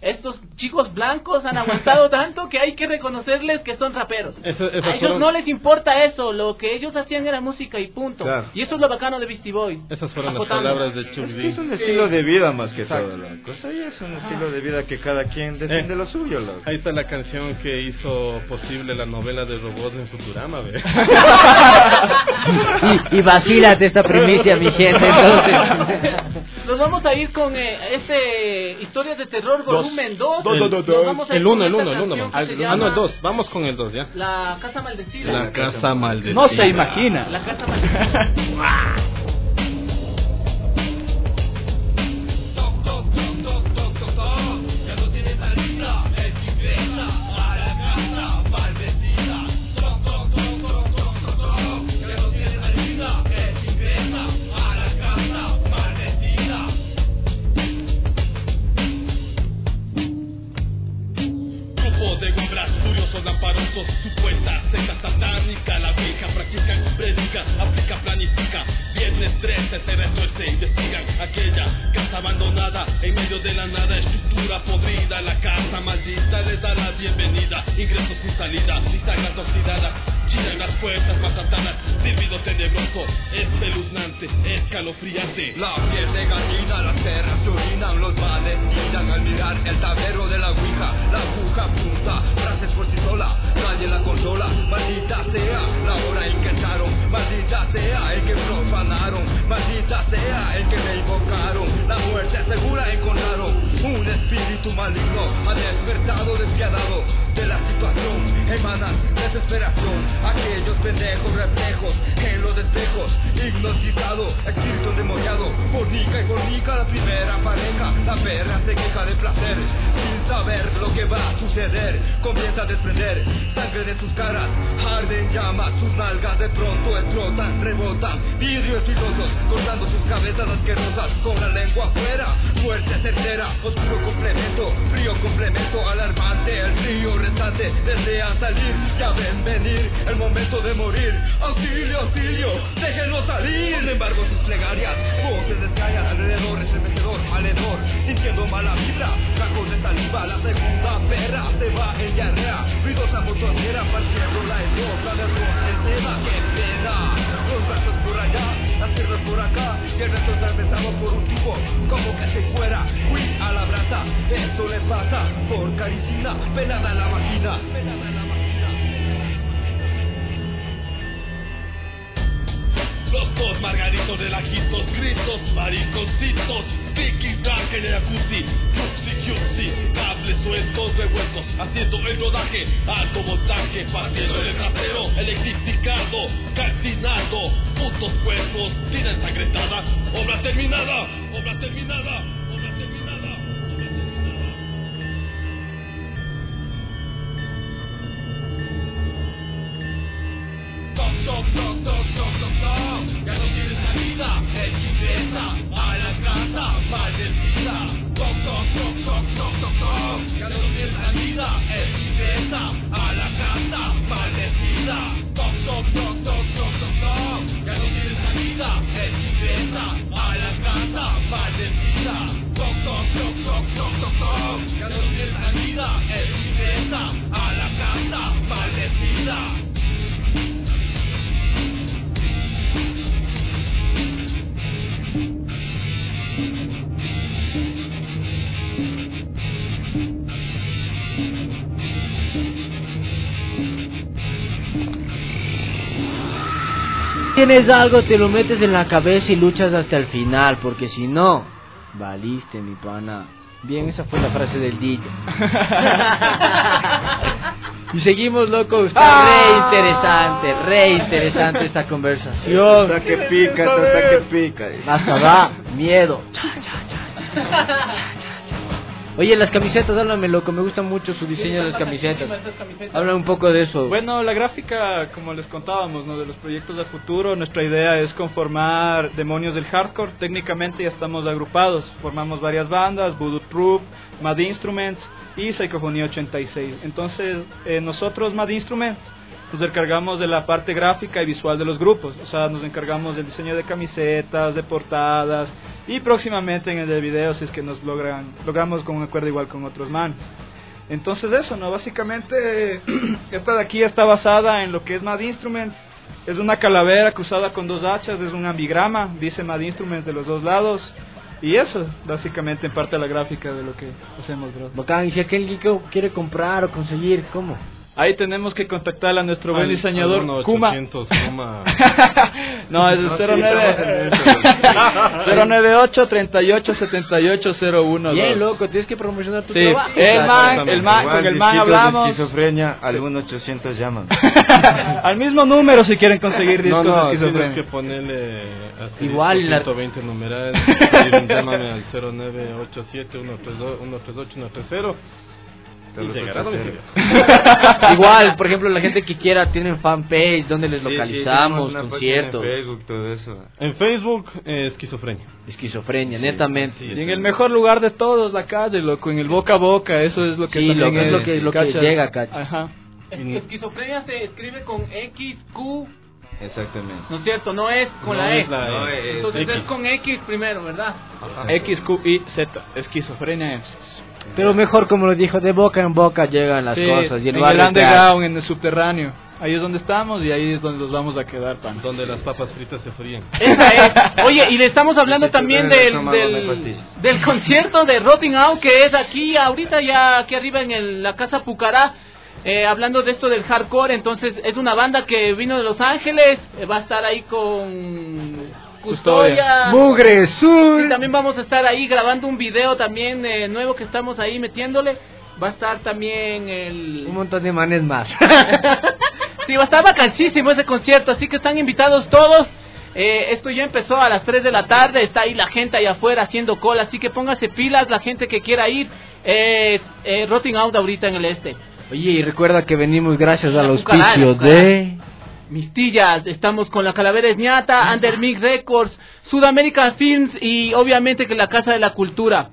estos chicos blancos han aguantado tanto que hay que reconocerles que son raperos. Eso, eso a ellos fueron... no les importa eso, lo que ellos hacían era música y punto. Claro. Y eso es lo bacano de Beastie Boys. Esas fueron Acotando. las palabras de Chuck Es D. que es un estilo de vida más que Exacto. todo, loco. Eso ya es un estilo de vida que cada quien defiende Eh, lo suyo, loco. Ahí está la canción que hizo posible la novela de robots en Futurama, ¿ve? y, y vacílate esta primicia, mi gente. Entonces, Nos vamos a ir con eh, este Historias de Terror volumen dos. El uno, el uno, el uno. Ah, no, el dos. Vamos con el dos, ¿ya? La Casa Maldecida. La Casa Maldecida. No se imagina. La Casa Maldecida. Lamparosos, supuesta secta satánica, la vieja practican, predican, aplica, planifica. Viernes trece se retuerce, investigan aquella casa abandonada en medio de la nada, estructura podrida, la casa maldita les da la bienvenida, ingresos sin salida, bisagras oxidadas, chillan las puertas más atadas, silbido tenebroso, espeluznante, escalofriante. La piel de gallina, las perras se orinan, los males chillan al mirar el tablero de la ouija, la aguja apunta, frases por sí sola, nadie la consola, maldita sea la hora en que echaron, maldita sea el que profanaron, maldita sea el que me invocaron, la muerte segura encontraron, un espíritu maligno ha despertado despiadado de la situación, emana desesperación, aquellos pendejos reflejos en los espejos, hipnotizado, espíritu endemoniado, fornica y fornica la primera pareja, la perra se queja de placer, sin saber lo que va a suceder, comienza a desprender sangre de sus caras, arden llamas, sus nalgas de pronto explotan, rebotan, vidrios filosos, cortando sus cabezas asquerosas, con la lengua afuera, muerte certera, oscuro complemento, frío complemento, alarmante, el frío restante, desean salir, ya ven venir, el momento de morir, auxilio, auxilio, déjenlo salir, sin embargo sus plegarias, voces descayan alrededor, estremecedor, valedor, sintiendo mala vibra, cajos de saliva, la segunda perra se va en diarrea, ruidosa montonera, partiendo la esposa del tema, que pena, los brazos por allá, las piernas por acá, y el resto atravesado por un tipo, como que se fuera, fui a la brasa, esto le pasa, por caricina, pelada la vagina, pelada la vagina. Los dos margaritos relajitos, gritos, mariconcitos, tiki track en el jacuzzi, cusi cusi, cables sueltos revueltos, haciendo el rodaje, alto voltaje, partiendo el trasero, electrificado, calcinado, putos cuerpos, vida ensangrentada, obra terminada, obra terminada, obra terminada. Toc, toc, toc, toc, toc, toc, toc. Ya no tienes salida, es ingresa a la casa maldecida. Toc, toc, toc, toc, toc, toc, toc. Ya no tienes salida, es ingresa a la casa maldecida. Toc, toc, toc, toc, toc, toc, toc. Ya no tienes salida, es ingresa a la casa maldecida. Toc, toc, toc, toc, toc, toc, toc. Ya no tienes salida, es ingresa a la casa maldecida. tienes algo, te lo metes en la cabeza y luchas hasta el final, porque si no, valiste, mi pana. Bien, esa fue la frase del D J. Y seguimos, loco, está ¡ah! re interesante, re interesante esta conversación. Hasta que pica, hasta que pica. Hasta da miedo. Cha, cha, cha, cha, cha, cha, cha. Oye, las camisetas, háblame, loco, me gusta mucho su diseño de las camisetas. Habla un poco de eso. Bueno, la gráfica, como les contábamos, ¿no?, de los proyectos de futuro, nuestra idea es conformar demonios del hardcore. Técnicamente ya estamos agrupados, formamos varias bandas, Voodoo Troop, Mad Instruments y Psicofonía ochenta y seis. Entonces, eh, nosotros, Mad Instruments, nos encargamos de la parte gráfica y visual de los grupos. O sea, nos encargamos del diseño de camisetas, de portadas y próximamente en el de video, si es que nos logran logramos con un acuerdo igual con otros manes. Entonces eso, ¿no? Básicamente esta de aquí está basada en lo que es Mad Instruments. Es una calavera cruzada con dos hachas, es un ambigrama, dice Mad Instruments de los dos lados. Y eso, básicamente en parte la gráfica de lo que hacemos, bro. Bacán, y si alguien quiere comprar o conseguir, ¿cómo? Ahí tenemos que contactar a nuestro buen diseñador Kuma. Kuma. No, es el cero nueve ocho, treinta y ocho, setenta y ocho, cero uno. Bien, loco, tienes que promocionar tu sí. trabajo. El man, el man, con el man hablamos. De esquizofrenia, al uno ochocientos llaman. Al mismo número si quieren conseguir discos no, no, de esquizofrenia. Tienes que ponerle igual la ciento veinte numeral, llámame al cero nueve ocho siete, uno tres dos, uno tres ocho, uno tres cero. Igual, por ejemplo, la gente que quiera tienen fanpage donde les sí, localizamos, sí, conciertos. En Facebook, todo eso. En Facebook, eh, esquizofrenia. Esquizofrenia, sí, netamente. Sí, y en el mejor lugar de todos, la calle, loco, en el boca a boca, eso es lo que sí, también lo, es, es lo que, lo que llega, cacha. Ajá. Es, esquizofrenia se escribe con X, Q. Exactamente. ¿No es cierto? No es con no la E. Es la no, e. Entonces X. es con X primero, ¿verdad? Ajá. X, Q, I, Z. Esquizofrenia es. Pero mejor, como lo dijo, de boca en boca llegan las sí, cosas. Y el en el underground, en el subterráneo. Ahí es donde estamos y ahí es donde nos vamos a quedar, pan. Donde las papas fritas se fríen. Esa es. Oye, y le estamos hablando también del, del, del concierto de Rotting Out, que es aquí, ahorita ya aquí arriba en el, la Casa Pucará. Eh, hablando de esto del hardcore, entonces es una banda que vino de Los Ángeles, eh, va a estar ahí con Custodia, Mugre Sur. Y también vamos a estar ahí grabando un video también eh, nuevo que estamos ahí metiéndole. Va a estar también el... un montón de manes más. Sí, va a estar vacancísimo ese concierto, así que están invitados todos. Eh, esto ya empezó a las tres de la tarde, está ahí la gente allá afuera haciendo cola, así que póngase pilas la gente que quiera ir. Eh, eh, Rotting Out ahorita en el este. Oye, y recuerda que venimos gracias al auspicio de... Mistillas, estamos con la Calavera Ñata, Undermix Records, Sudamerican Films y obviamente que la Casa de la Cultura.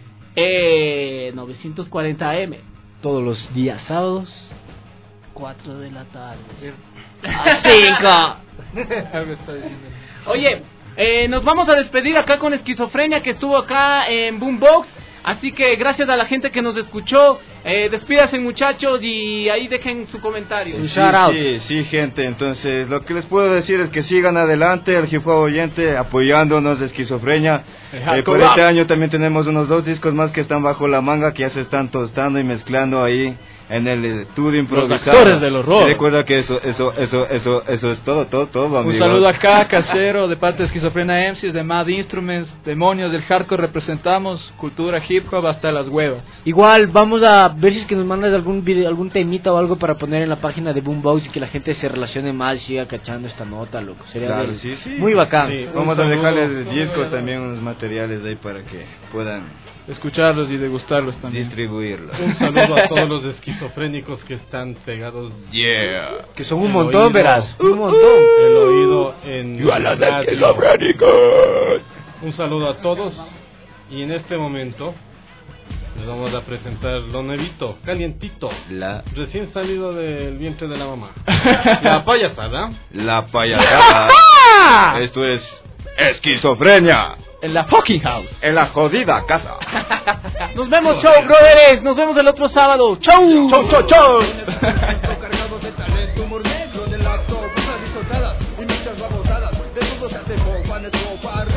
Eh, novecientos cuarenta A M. Todos los días sábados. cuatro de la tarde. A cinco. Algo está diciendo. Oye, eh, nos vamos a despedir acá con Esquizofrenia, que estuvo acá en Boombox. Así que gracias a la gente que nos escuchó. Eh, despídase, muchachos, y ahí dejen su comentario. Sí, sí, sí, gente. Entonces, lo que les puedo decir es que sigan adelante, el hip hop oyente, apoyándonos de Esquizofrenia. Eh, por este año también tenemos unos dos discos más que están bajo la manga, que ya se están tostando y mezclando ahí en el estudio improvisado. Los actores del horror. Recuerda que eso, eso, eso, eso, eso es todo, todo, todo, amigo. Un saludo acá, casero, de parte de Esquizofrenia M Cs, de Mad Instruments, demonios del hardcore representamos, cultura hip hop hasta las huevas. Igual, vamos a ver si es que nos mandas algún video, algún temita o algo para poner en la página de Boombox y que la gente se relacione más y siga cachando esta nota, loco. Sería claro, de... sí, sí. muy bacán. Sí, vamos a dejarles discos también, unos materiales ahí para que puedan escucharlos y degustarlos también. Distribuirlos. Un saludo a todos los esquizofrénicos que están pegados. Yeah. Que son un montón, oído, verás. Un montón. El oído en. Yo a los esquizofrénicos. Un saludo a todos. Y en este momento les vamos a presentar lo nuevito, calientito, la recién salido del vientre de la mamá. La payasada. La payasada. Esto es Esquizofrenia. En la fucking house. En la jodida casa. Nos vemos, chau, brothers. Nos vemos el otro sábado. Chau. Chau, chau, chau. Cargados de talento, humor negro del acto, cosas disfrutadas y muchas babosadas. De todo se hace popa, neto, par.